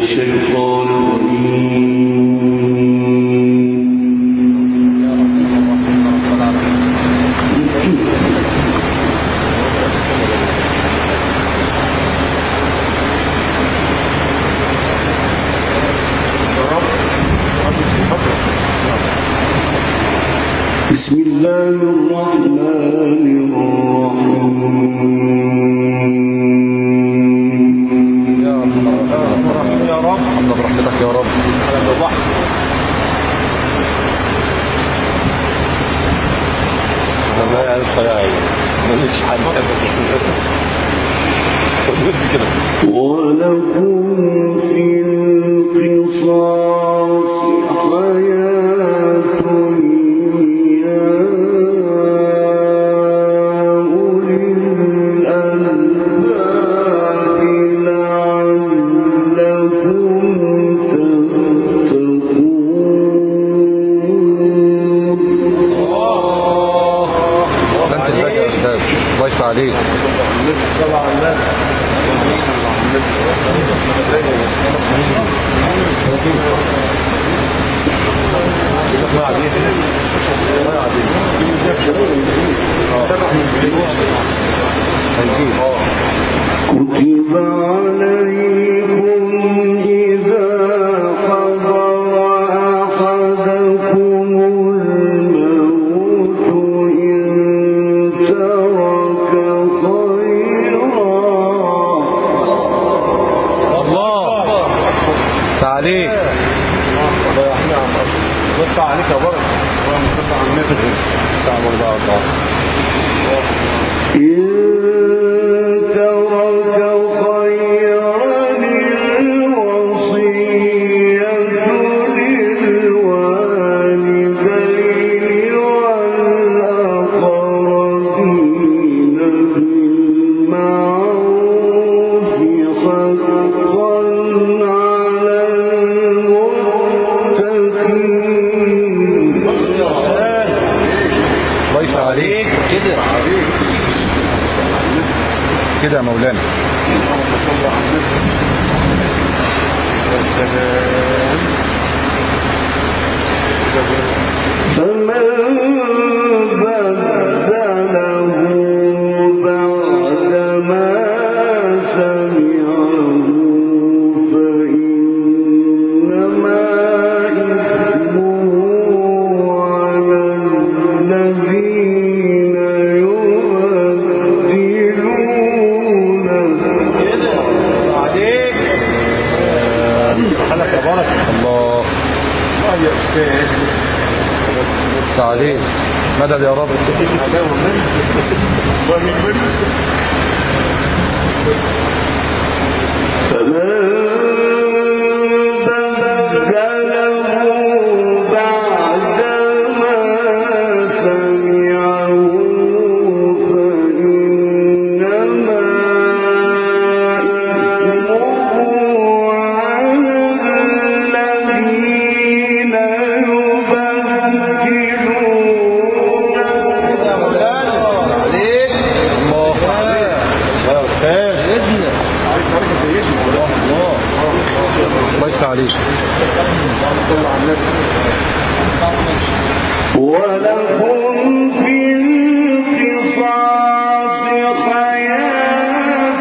الشيطان الرجيم. بسم الله الرحمن الرحيم. يا رب الله برحمتك يا رب. على البحر ما يعني صياعي مش حد كده. ولكم في القصاص حياة يا أولي الألباب لعلكم تتقون. سنت الباقي يا أستاذ الله يفتح عليك. الصلاة على النبي. كتب عليكم إذا حضر أحدكم الموت إن ترك خيرا. الله تعليق. الله يحيي عم نصف عليك يا بركة. الله مصطفى عن النبي. سلام الله الله. إن ترك خيرا الوصية للوالدين والأقربين بالمعروف حقا على المتقين. الله يفتح عليك كده كده يا مولانا. اللهم صل على النبي. يا سلام. فمن بدله بعدما سمعه فإنما إثمه على الذين يبدلونه. عليك حلك يا بركة. الله يا أستاذ تعليق. مدد يا رب. فمن بدله بعدما سمعه فإنما إثمه على الذين عليك. ولكم في القصاص حياة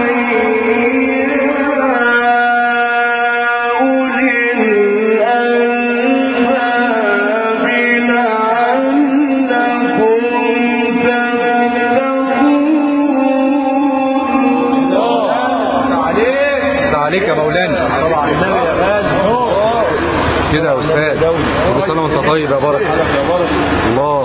يا أولي الألباب لعلكم تتقون. عليك يا مولانا. طبعا النبي يا غالي كده يا استاذ. كل سنه وانت طيب يا بركه. الله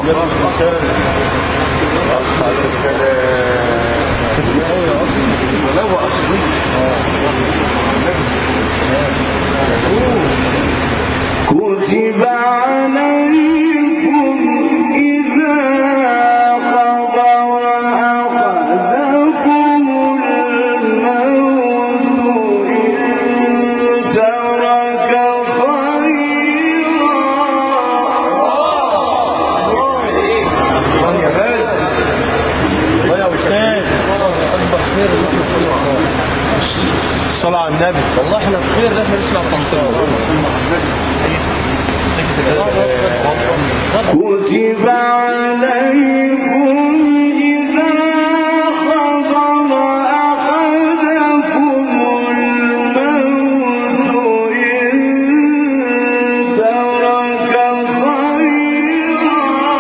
كتب عليكم إذا حضر أحدكم الموت إن ترك الصلاة على النبي. والله احنا بخير ان احنا نسمع التنطيط. كتب عليكم إذا حضر أحدكم الموت إن ترك خيرا.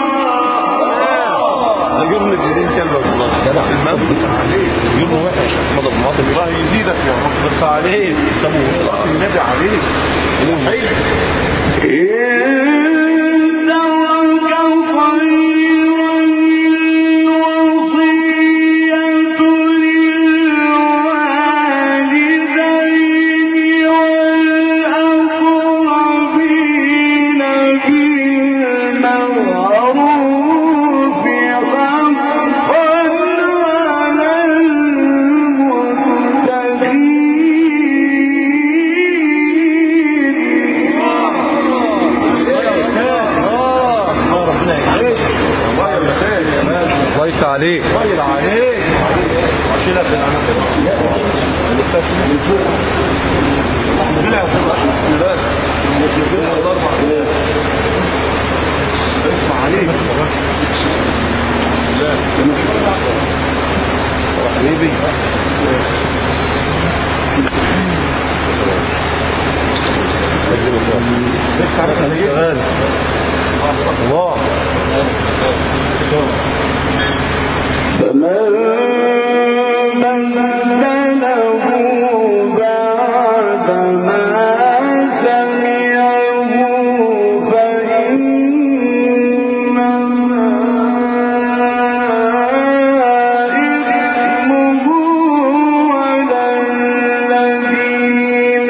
جبنا جديد كلمة خلاص جدع المنبت عليه يوم وحش مضى بماطل الله يزيدك يا رب بس عليك سموه النبي عليك حلو عليك طيب عليك واشيلها في العنق من فوق بلا بلاد الاربع بلاد اسمع عليك لا حبيبي الله فمن بدله بعد ما سمعه فإنما إثمه على الذين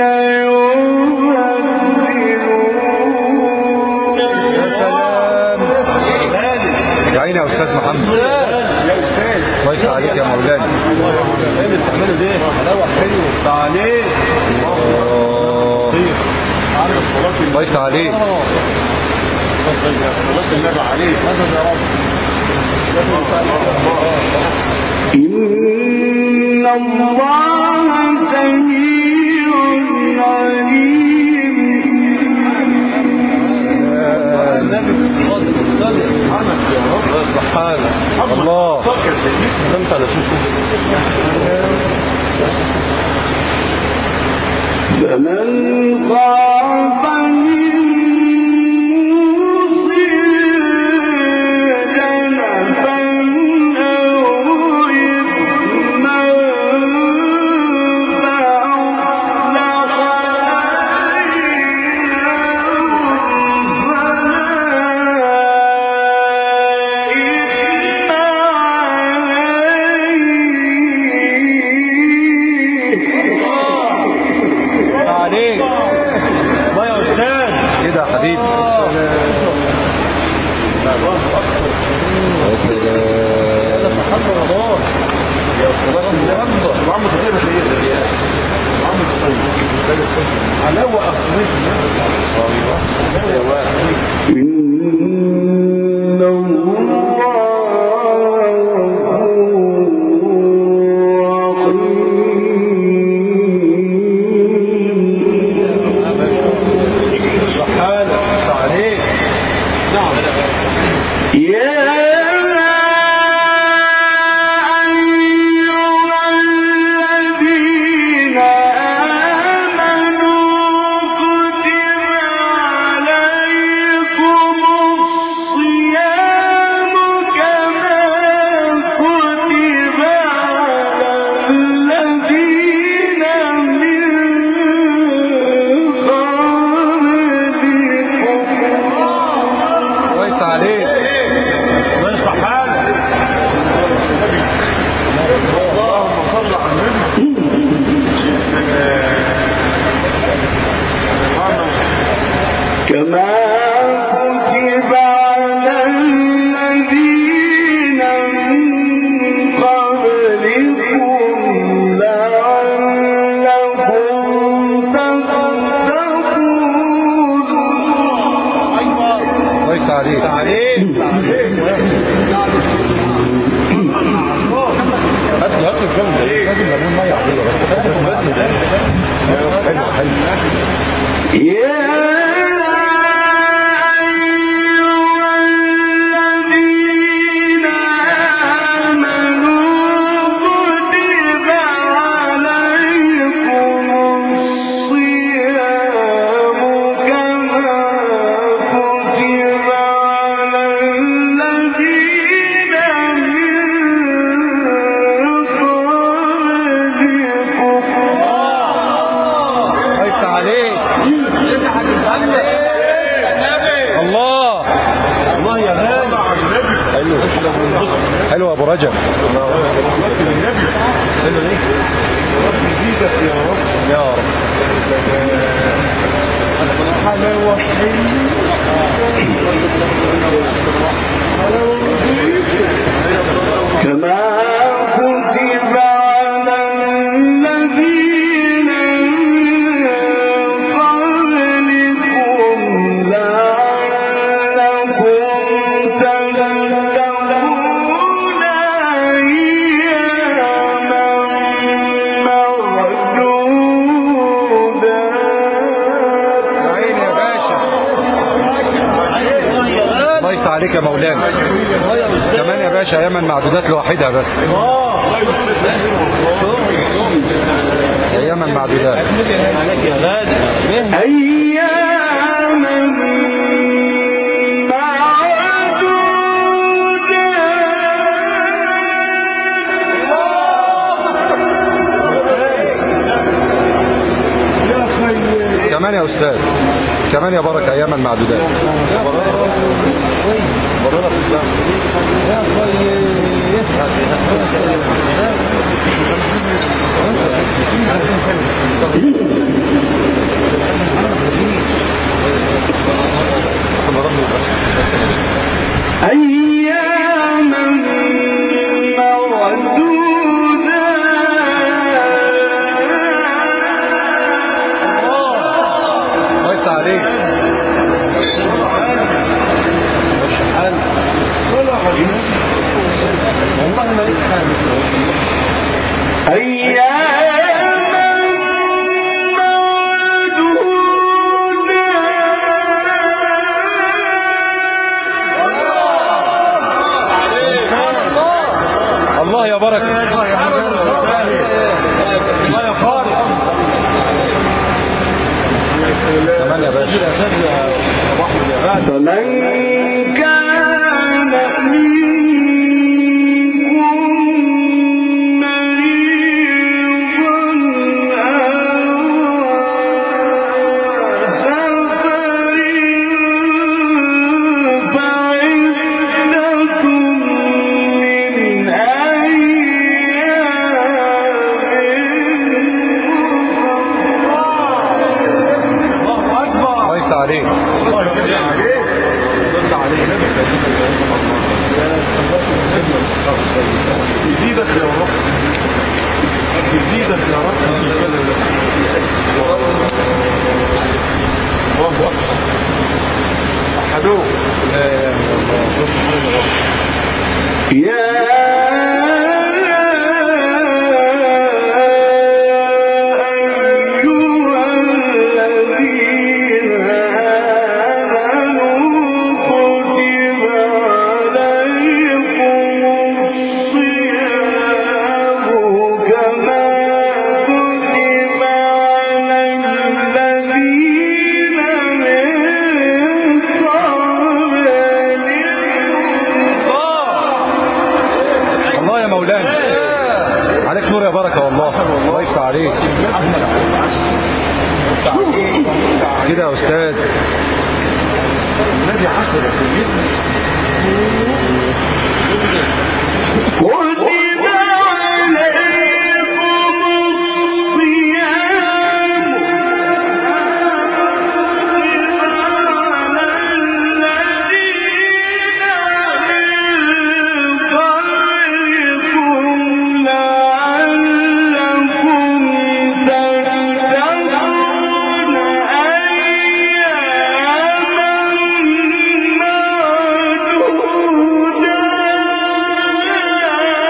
يبدلون. يا سلام ادعينا يا استاذ محمد. كويس عليك يا مولانا. ايه اللي بتعمله ده؟ حلاوه حلو تعالي كويس عليك. صلاة النبي عليك مدد يا رب. إن الله سميع عليم. سبحانه الله فكر سيدي انت على سوسو فمن خاف من موص جنفا أو إثما فأصلح عليك ما يا استاذ كده يا حبيبي. يا سلام رمضان يا صلاة النبي وعم تطير سيدنا يا عم تطير حلاوة أصلية ايوه إن الله سبحانه عليك نعم يا أيها الذين آمنوا كتب عليكم الصيام كما كتب على الذين من قبلكم. كويس عليك. سبحانه اللهم صل على النبي كما كتب على الذين من قبلكم لعلكم تتقون. كويس عليك. هات لي الجنب لازم مليون ميه عليه حلو ابو رجب. يا رب. كما كتب على الذين من قبلكم لعلكم تتقون أياما معدودات. عيني يا باشا. الله يفتح عليك يا مولانا. كمان يا باشا اياما معدودات لوحدها بس. اياما معدودات. أياما معدودات. كمان يا استاذ، كمان يا بركه اياما معدودات. أياما معدودات. الله يفتح عليك. والله ما ليك حاجه. أياما معدودات. الله يا بركه. الله يا خالد. كمان يا باشا. فمن كان منكم مريضا أو سفر فعدة من الله يفتح عليك. يزيدك يا رب، يزيدك يا رب. الله أكبر. أحدوه. يا أيها الذين آمنوا كتب عليكم الصيام كما كتب على الذين من قبلكم. الله يا مولانا. عليك نور يا بركه والله. الله يفتح عليك. كده يا استاذ. الذي حصل يا سيدنا كتب عليكم الصيام على الذين من قبلكم لعلكم تتقون أياما معدودات.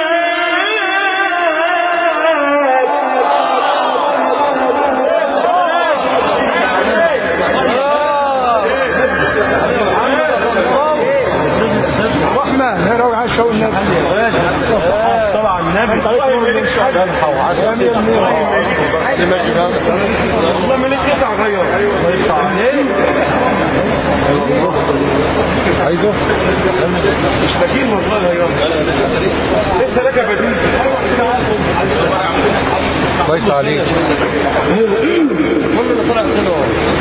اللي ماشي فيها والله ما ليك قطع غير. عايزه مش بديل والله غير. لسه لك بديل. كويس عليك. كل اللي طلع حلو.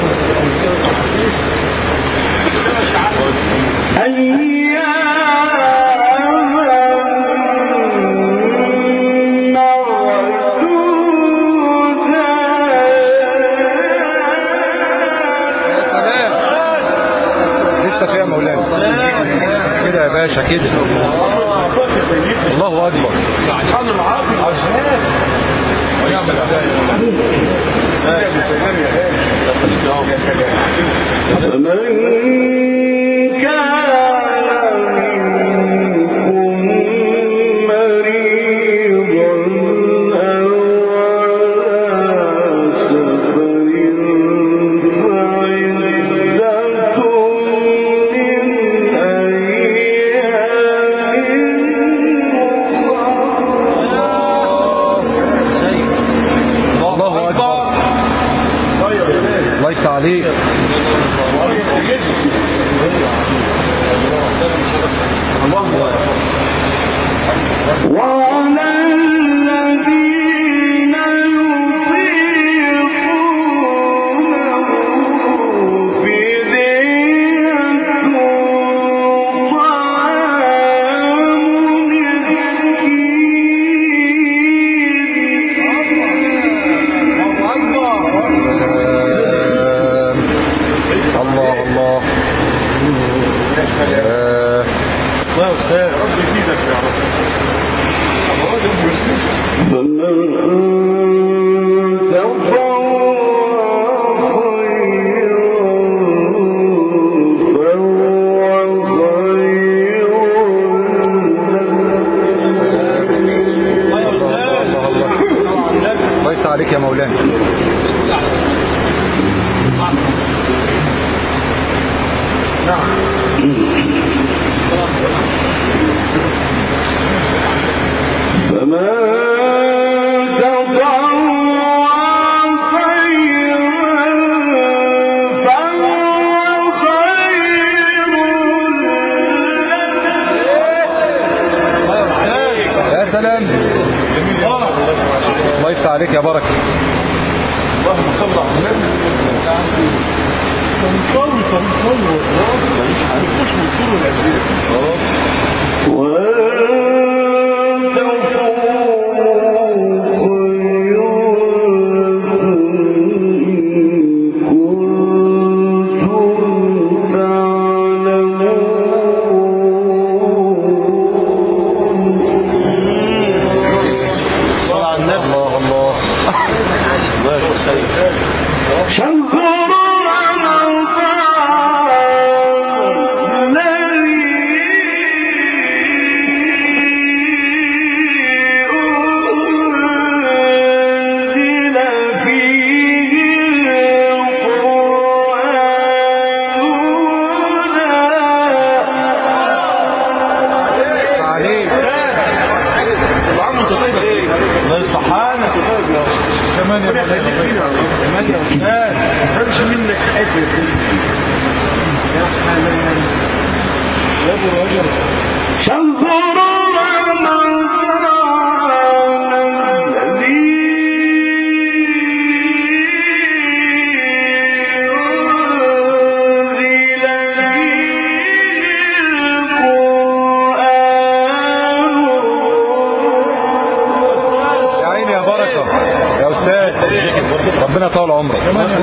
لسه فيها مولانا كده يا باشا كده. الله اكبر. سبحان العظيم عشان يا سلام يا غالي. يا سلام. فمن كان منكم مريضا أو على سفر فعدة من الله اكبر. الله يفتح عليك. وعلى الذين يطيقونه فدية طعام الله الله. يا أستاذ رب يزيدك يا رب. فمن تطوع خيرا فهو خير الله يفتح عليك يا مولانا. فمن تطوع خيرا فهو خير يا سلام. الله يفتح عليك يا بركة. اللهم صل على النبي. طول ماليش حاجه مش مطلوب الاسئله ربنا طول عمرك.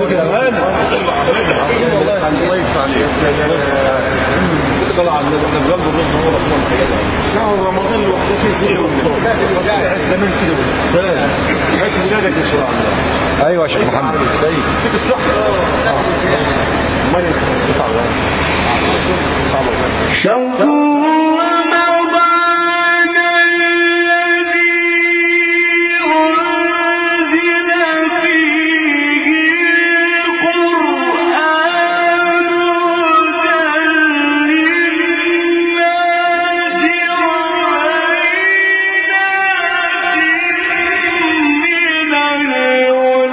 الصلاة على النبي. احنا بجنب الرز هو رحمن شهر رمضان لوحده فيه سنة زمان كده هات ولادك يشرع الله. ايوه يا شيخ محمد. فيك الصحة. ما ينفع الله. شهر رمضان الذي أنزل فيه القرآن هدى للناس وبينات من الهدى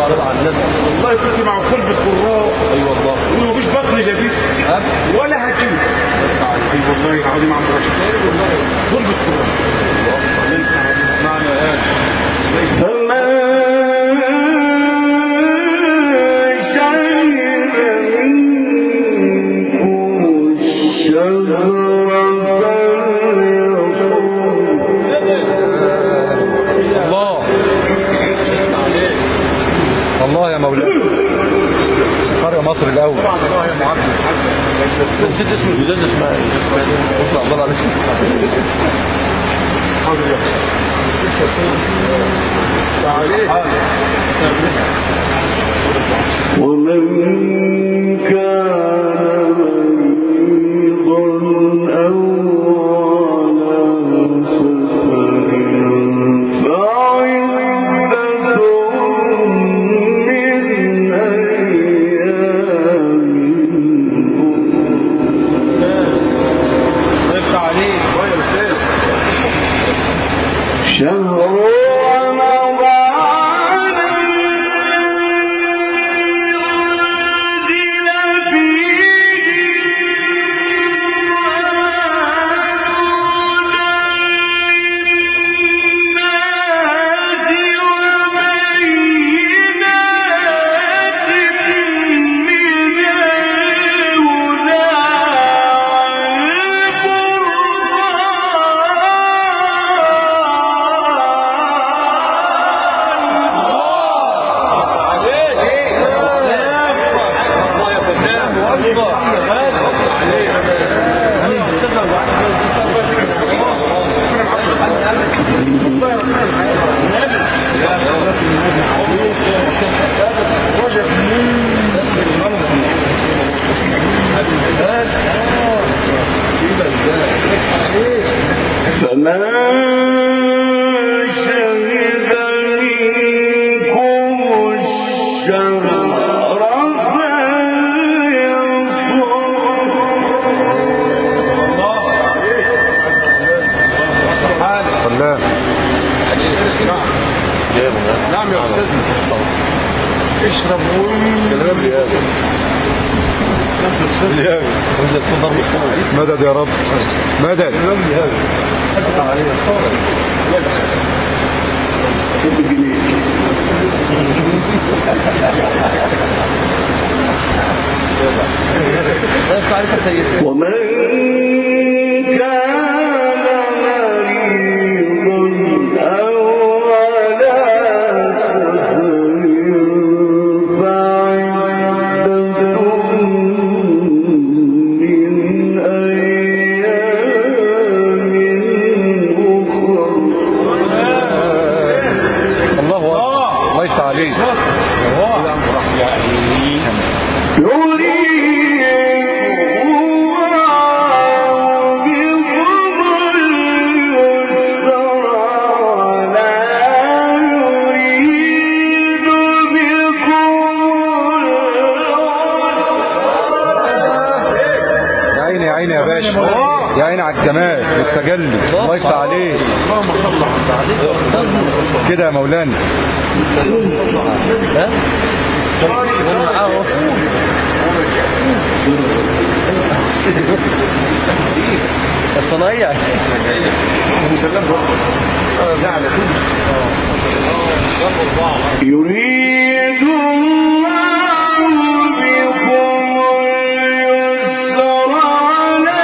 والله كنت مع كل بالقراء. اي والله. ومفيش بطن جديد ولا هجيب. اي والله العظيم عم رشد كل بالقراء. معنى ايه؟ الله يا مولانا قرية مصر الأول. نسيت اسم الجزاز اسمها ايه؟ اطلع عبال عليك. حاضر يا ومن كان مريضا أو على سفر فعدة من أيام شهر رمضان أنزل فمن شهد منكم الشهر سلام. نعم يا استاذنا. اشرب كلام لي هذا. مدد يا رب مدد. ومن كان مريضا أو على سفر فعدة من أيام أخرى. الله أكبر. الله يفتح عليك. يا عيني يا باشا، يا عيني على الجمال والتجلي. الله يفتح عليك. اللهم صل على كده يا مولانا. الصنايع يريد الله بكم اليسر ولا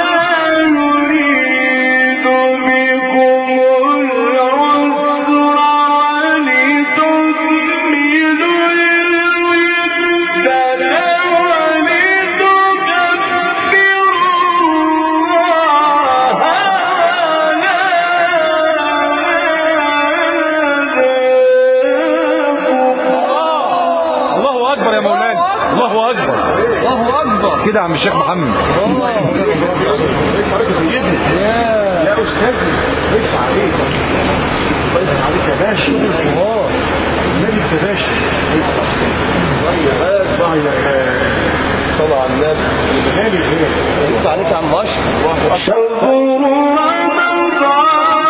يريد بكم العسر ولتكملوا العدة كده يا عم الشيخ محمد. عليك سيدنا يا استاذنا. ارفع عليك ارفع عليك يا باشا. مالك يا باشا. ارفع يا صلى على النبي. غالي غالي. ارفع عليك يا عم اشرف. شهر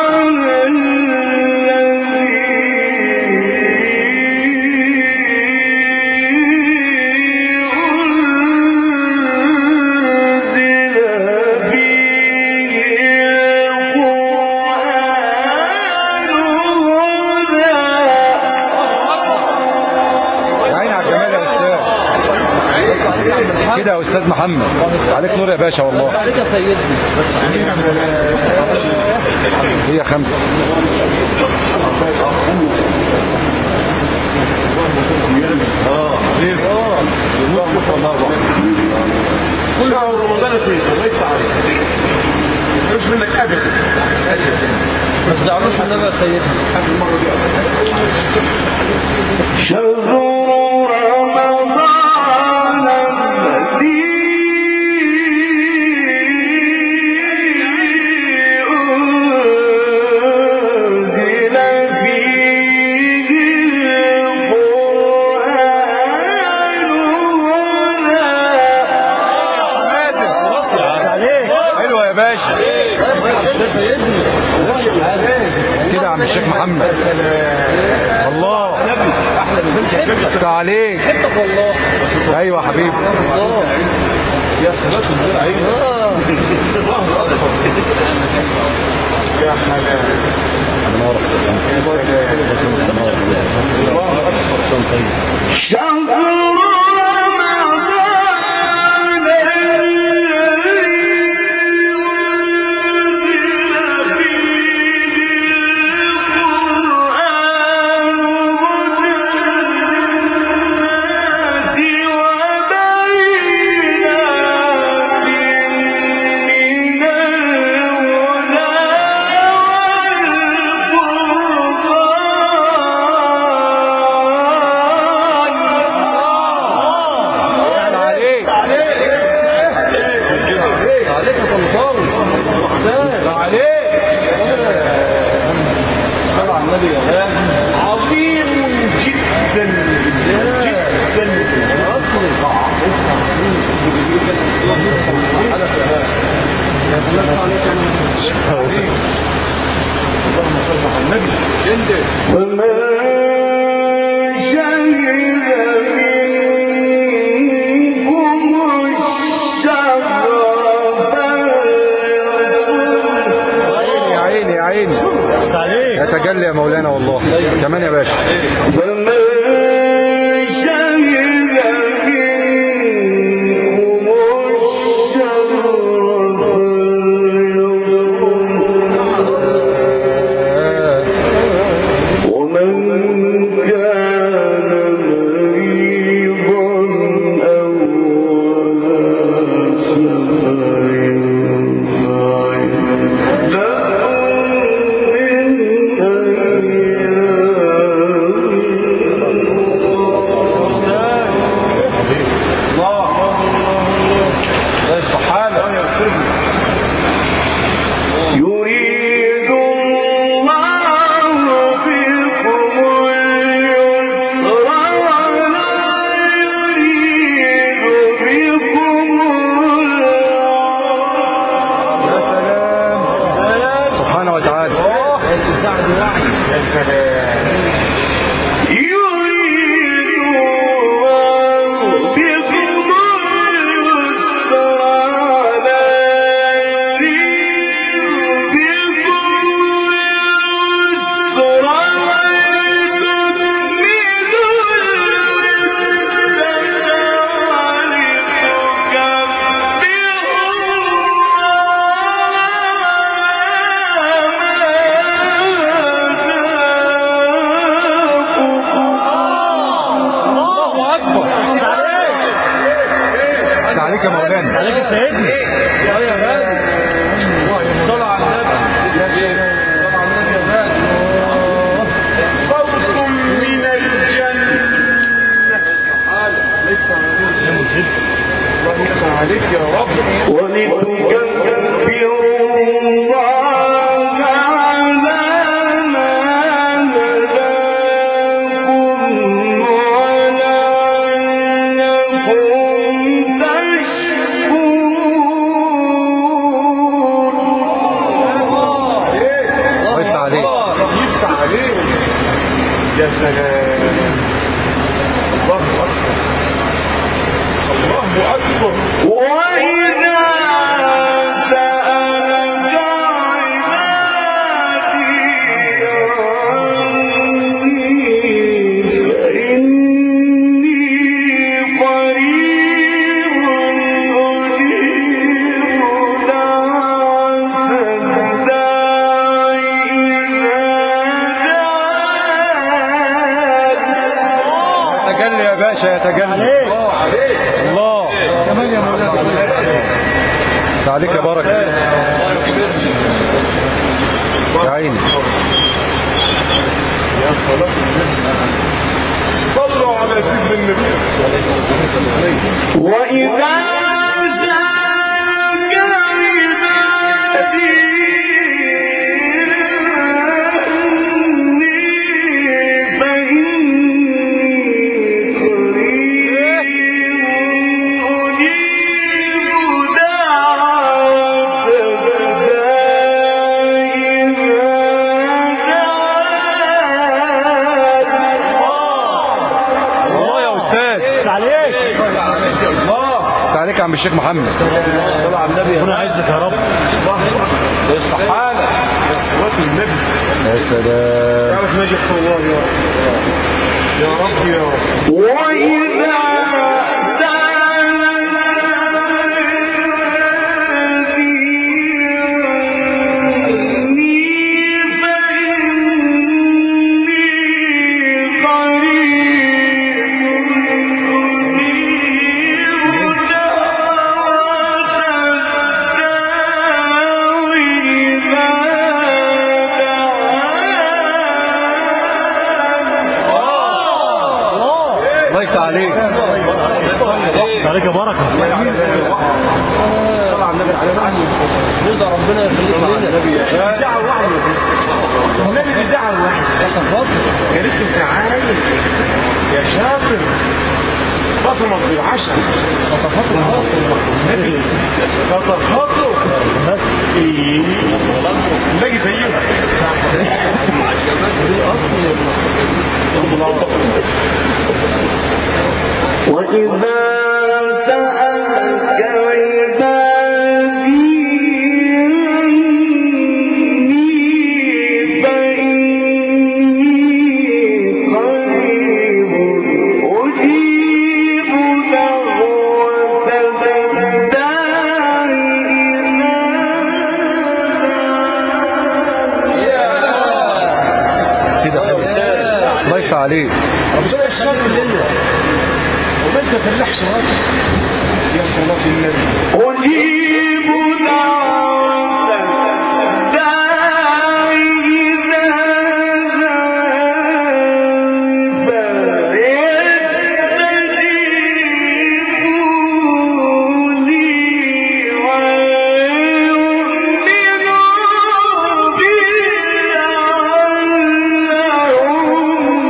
رمضان الذي كده يا استاذ محمد. عليك نور يا باشا والله. عليك يا سيدي. هي 5. كل شهر رمضان يا سيدي الله يفتح عليك. مش منك ابدا. ما تزعلوش من النبي يا سيدي. شهر رمضان الذي أنزل فيه القرآن حلوه يا باشا كده يا عم الشيخ محمد. الله احلى من بنتك. عليك. بحبك والله. ايوه يا حبيبي. يا صلاة النور عيني. يا حلال. شهر رمضان الذي أنزل فيه القرآن هدى للناس وبينات من عظيم جدا جدا اللهم صل على النبي. فمن شهد منكم الشهر يا عيني يا عيني. يتجلى يا مولانا والله. كمان يا باشا. فمن شهد منكم الشهر ومن كان مريضا أو على سفر يريد الله بكم اليسر ولا يريد بكم العسر سبحانه وتعالى. يا سلام. يريد الله بكم اليسر ولا يريد بكم العسر عليك يا مولانا. عليك يا سيدي. يا غالي. صل على النبي. يا سلام. صل على النبي يا غالي. صوت من الجنة. الله يفتح عليك يا رب. ولتكبروا الله على ما هداكم ولعلكم تشكرون. الله يفتح عليك. يفتح عليك. يا سلام. الله أكبر. الله أكبر. وإذا سألك عبادي عني فإني قريب يتجلي يا باشا يتجلي. الله كمان يا مولانا. عليك يا بركة يا عيني. يا صلاة النبي صلوا على سيدنا النبي. وإذا عليك يا عم الشيخ محمد. صلى على النبي. ربنا يعزك يا رب. استحالة يا صلاة النبي. يا سلام. تعرف نجح الله يا رب يا رب يا رب. وإذا عليك عليك يا بركة. صلى على النبي عليه الصلاة والسلام. رضا ربنا يخليك لنا. بيزعل واحد النبي بيزعل واحد. يا ريت انت عايز يا شاطر بصمك بالعشر النبي كتر خطه ايه باجي زيه وإذا سألك عبادي فإني قريب أجيب دعوة الداعي كده الله يفتح عليك. ربنا الشر لله وما انت فلاحش راجل يا صلاة النبي. أجيب دعوة الداعي إذا دعاني فليستجيبوا لي وليؤمنوا بي لعلهم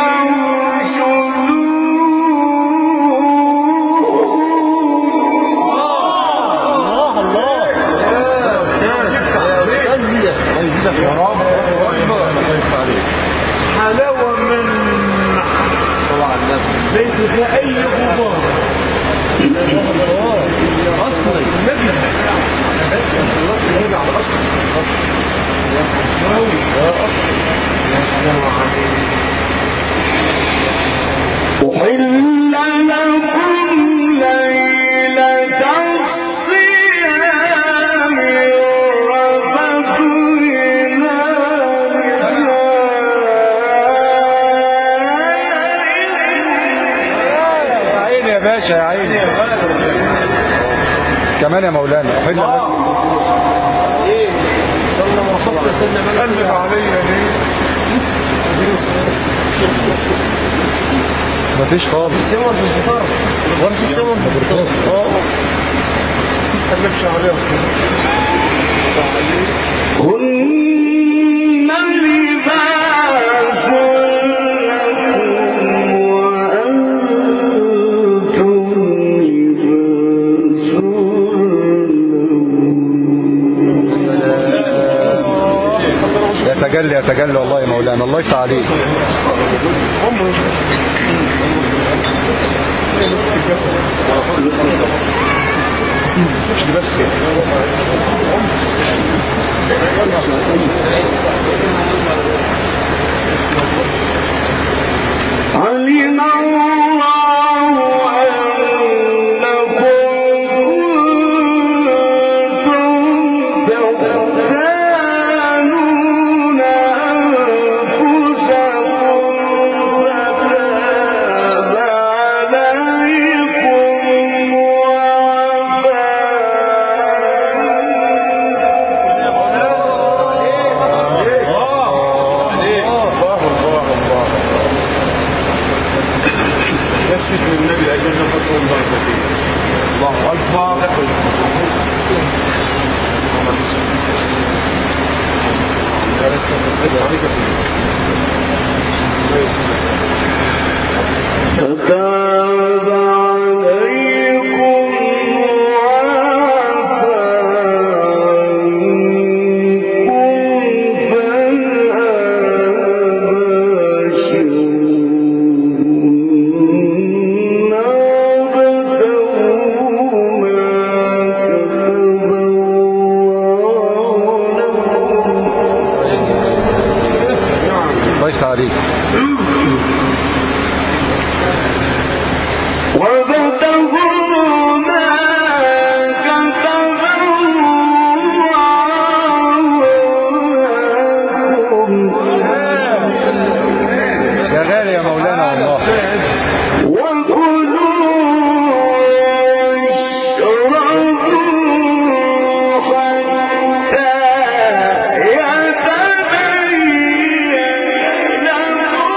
حلاوة من صلى على النبي ليس فيها أي غبار. أصل النبي النبي على أصل يا حلاوي يا أصل يا حلاوة عليك. أحل لكم ليلة الصيام الرفث إلى يا عيني يا باشا يا عيني. كمان يا مولانا. قلب عليا ليه مفيش خالص. قلبش عليها هن لباس لكم وأنتم لباس يتجلي يتجلي والله يا مولانا. الله يفتح عليك. مش بس كده علم الله أنكم كنتم تختانون أنفسكم فتاب الله اكبر. فتاب عليكم وعفى عنكم فالآن ابتغوا ما كتب الله لكم. كويس عليك. وابتغوا ما كتب الله لكم يا غالي يا مولانا والله. وكلوا واشربوا حتى يتبين لكم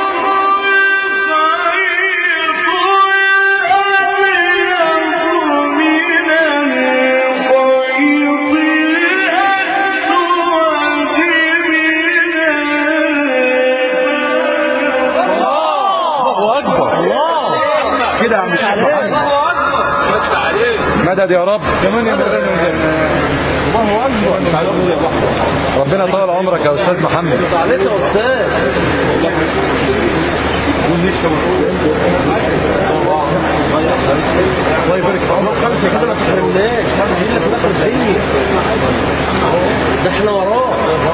كده يا عم الشيخ محمد. مدد يا رب. كمان يا مولانا. الله اكبر. ربنا طول عمرك يا استاذ محمد. عليك يا استاذ. الله يبارك في عمرك. خمسة كده ما تحرمناش، خمسة اللي في الاخر الدنيا ده احنا وراه.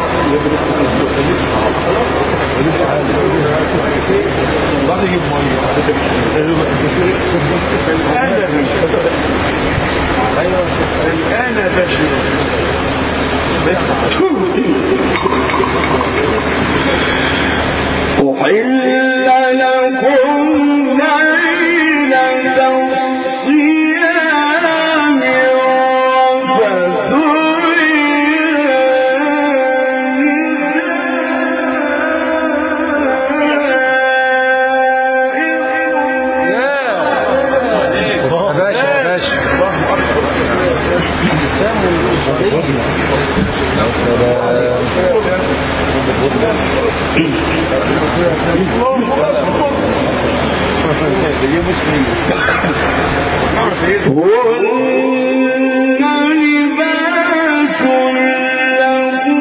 الآن يا باشا أحل لكم ليلة الصيام الرفث هن لباس لكم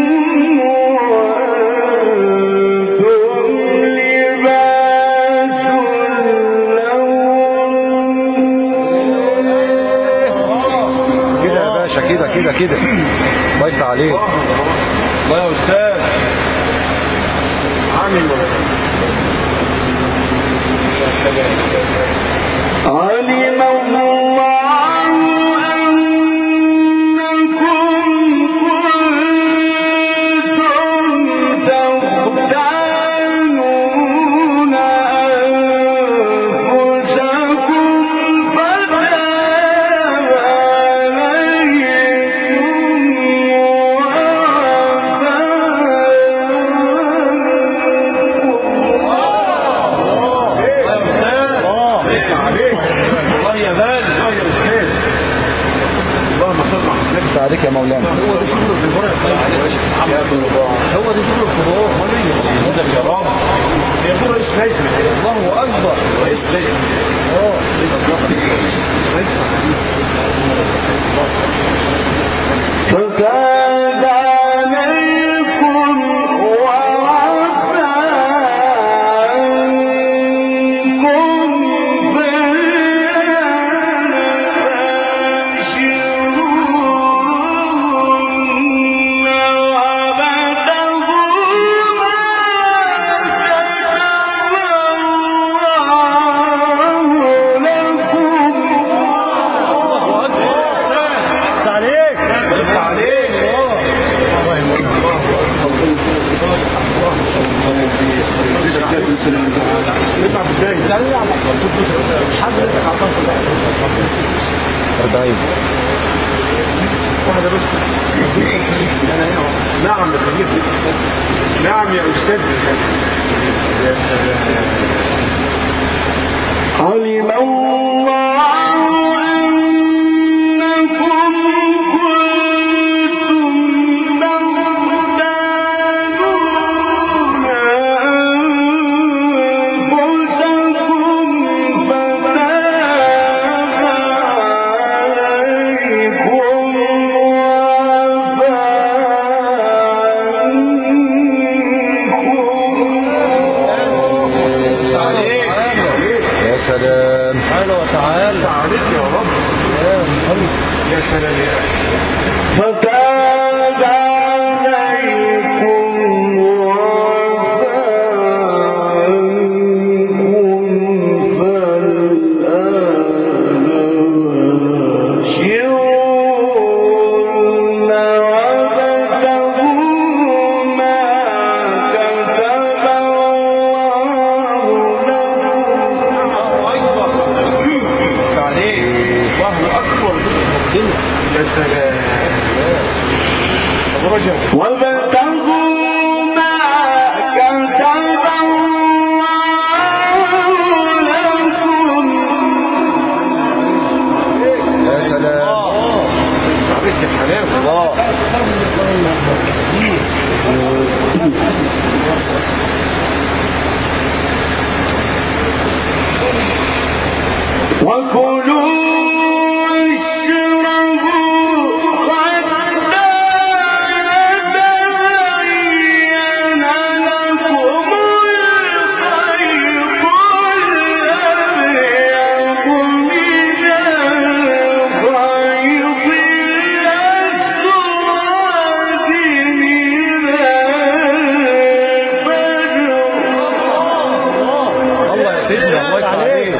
وأنتم لباس لهم. كده يا باشا، كده كده كده. كويس عليك. الله يا استاذ. عامل علم الله أنكم كنتم تختانون أنفسكم فتاب عليكم وعفى الله يا غالي. الله يا استاذ. اللهم صل على النبي. عليك يا مولانا. هو ده شغل الكبار يا استاذ. هو ده شغل الكبار. مدد يا رب. يقول رئيس لجنة. الله اكبر. رئيس لجنة. فتاب عليكم وعفى عنكم فباشروهن وابتغوا ما كتب الله لكم. عليك. عليك. نطلع بالداية. 40. واحدة بس. نعم يا سيدي. نعم يا أستاذ. يا سلام. علم الله سلام. سبحانه وتعالى. عليك يا رب. يا سلام يا أخي. فتاب عليكم وعافاكم فالآن باشرون وابتغوا ما كتب الله لكم. عليك. الله أكبر. يا سلام. أبو رجب. وابتغوا ما كتب الله لكم. يا سلام. عليك يا حلاوة. الله. وكلوا واشربوا حتى يتبين لكم الخيط الأبيض من الخيط الأسود من الفجر. الله يا سيدنا، الله يفتح عليك.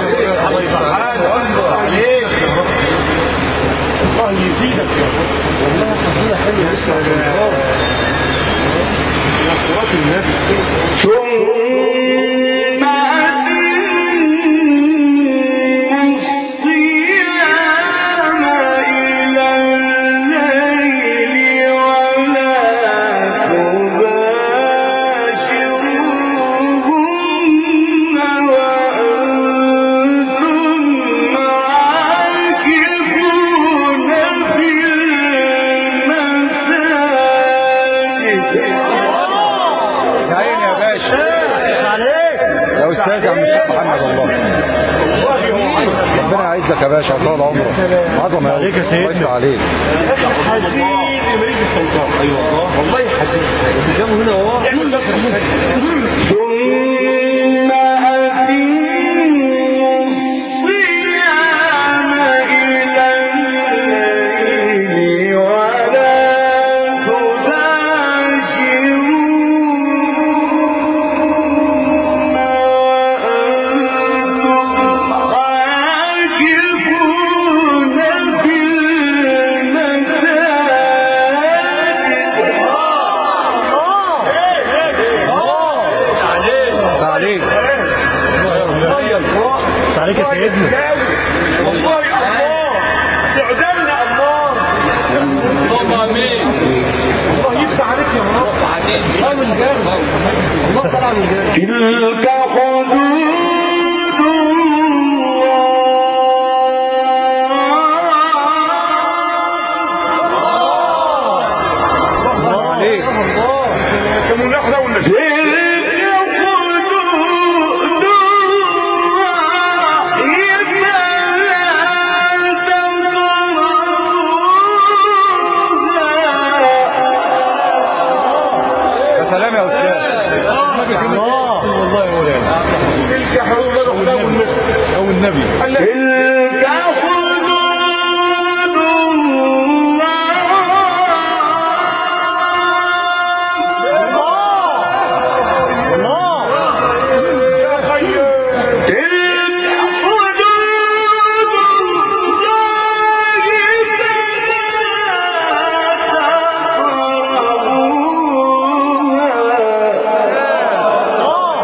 الله يزيدك يا رب. والله حفظنا حلو. يا سلام. يا صلاة النبي. ثم أتموا الصيام إلى الليل ولا تباشروهن وأنتم عاكفون في المساجد. يا عيني يا باشا. يا استاذ عم الشيخ محمد، والله ربنا يعزك يا باشا وطول عمرك. عظمه عليك يا سيدنا. الله يفتح عليك. حزين لمريض السلطان. اي والله. والله حزين. جابوا هنا اهو. اعمل نفسك ثم أتموا الصيام إلى الليل ولا تباشروهن وأنتم عاكفون في المساجد. عليك يا سيدنا. والله الله. تعدمنا الله. اللهم امين. الله يفتح عليك يا رب. الله طلع من الجنة. تلك حدود الله عليك. كانوا نحن ولا شيء. يا سلام يا استاذ. الله والله يا مولانا. تلك حدود الله او النبي. تلك حدود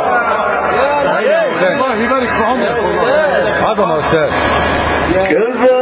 الله يبارك في عمرك. والله عظمه يا استاذ. كذلك